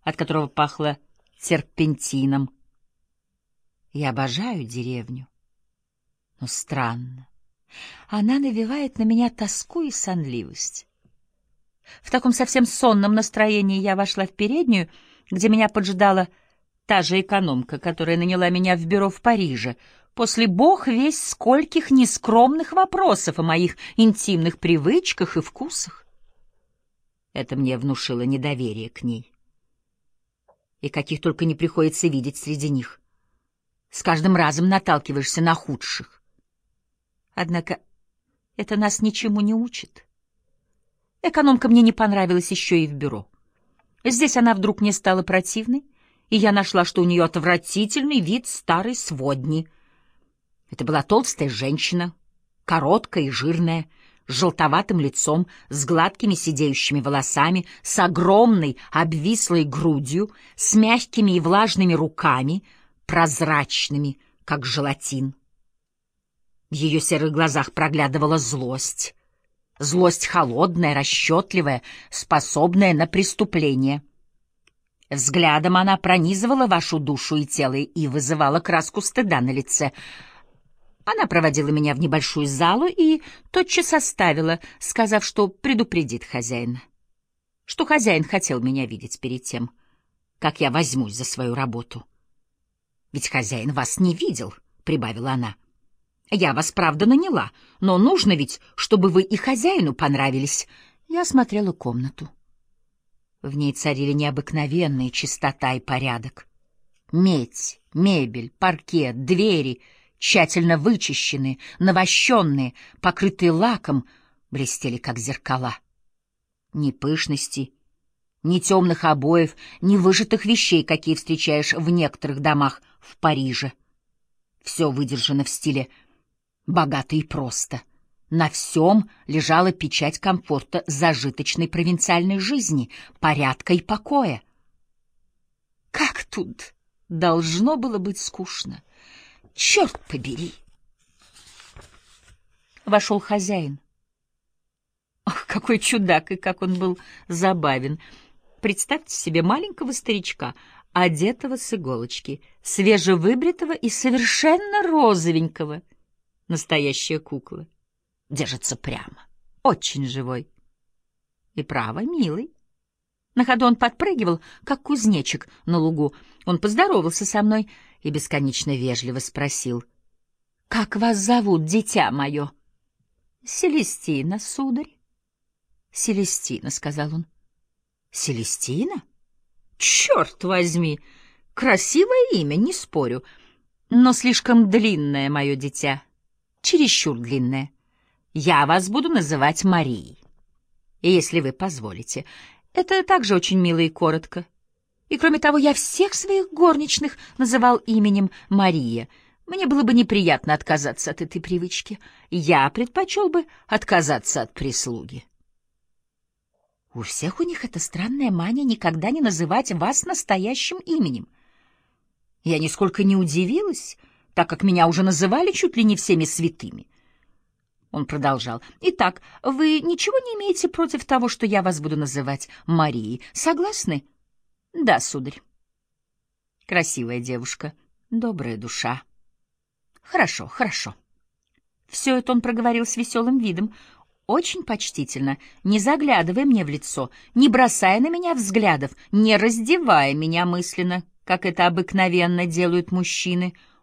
от которого пахло терпентином. Я обожаю деревню, но странно. Она навевает на меня тоску и сонливость. В таком совсем сонном настроении я вошла в переднюю, где меня поджидала та же экономка, которая наняла меня в бюро в Париже, после бог весть скольких нескромных вопросов о моих интимных привычках и вкусах. Это мне внушило недоверие к ней. И каких только не приходится видеть среди них. С каждым разом наталкиваешься на худших. Однако это нас ничему не учит. Экономка мне не понравилась еще и в бюро. Здесь она вдруг мне стала противной, и я нашла, что у нее отвратительный вид старой сводни. Это была толстая женщина, короткая и жирная, с желтоватым лицом, с гладкими сидеющими волосами, с огромной обвислой грудью, с мягкими и влажными руками, прозрачными, как желатин. В ее серых глазах проглядывала злость. Злость холодная, расчетливая, способная на преступление. Взглядом она пронизывала вашу душу и тело и вызывала краску стыда на лице. Она проводила меня в небольшую залу и тотчас оставила, сказав, что предупредит хозяина. Что хозяин хотел меня видеть перед тем, как я возьмусь за свою работу. «Ведь хозяин вас не видел», — прибавила она. «Я вас, правда, наняла, но нужно ведь, чтобы вы и хозяину понравились». Я осмотрела комнату. В ней царили необыкновенная чистота и порядок. Медь, мебель, паркет, двери тщательно вычищенные, навощенные, покрытые лаком, блестели, как зеркала. Ни пышности, ни темных обоев, ни выжатых вещей, какие встречаешь в некоторых домах в Париже. Все выдержано в стиле богато и просто. На всем лежала печать комфорта зажиточной провинциальной жизни, порядка и покоя. Как тут должно было быть скучно! Черт побери! Вошел хозяин. Ах, какой чудак, и как он был забавен! Представьте себе маленького старичка, одетого с иголочки, свежевыбритого и совершенно розовенького. Настоящая кукла. Держится прямо, очень живой. И право, милый. На ходу он подпрыгивал, как кузнечик на лугу. Он поздоровался со мной и бесконечно вежливо спросил: «Как вас зовут, дитя мое?» «Селестина, сударь». «Селестина», — сказал он. «Селестина? Черт возьми! Красивое имя, не спорю, но слишком длинное, мое дитя, чересчур длинное. Я вас буду называть Марией, если вы позволите. Это также очень мило и коротко. И кроме того, я всех своих горничных называл именем Мария. Мне было бы неприятно отказаться от этой привычки. Я предпочел бы отказаться от прислуги». У всех у них эта странная мания никогда не называть вас настоящим именем. Я нисколько не удивилась, так как меня уже называли чуть ли не всеми святыми. Он продолжал: «Итак, вы ничего не имеете против того, что я вас буду называть Марией? Согласны?» «Да, сударь». «Красивая девушка, добрая душа». «Хорошо, хорошо». Все это он проговорил с веселым видом, очень почтительно, не заглядывая мне в лицо, не бросая на меня взглядов, не раздевая меня мысленно, как это обыкновенно делают мужчины.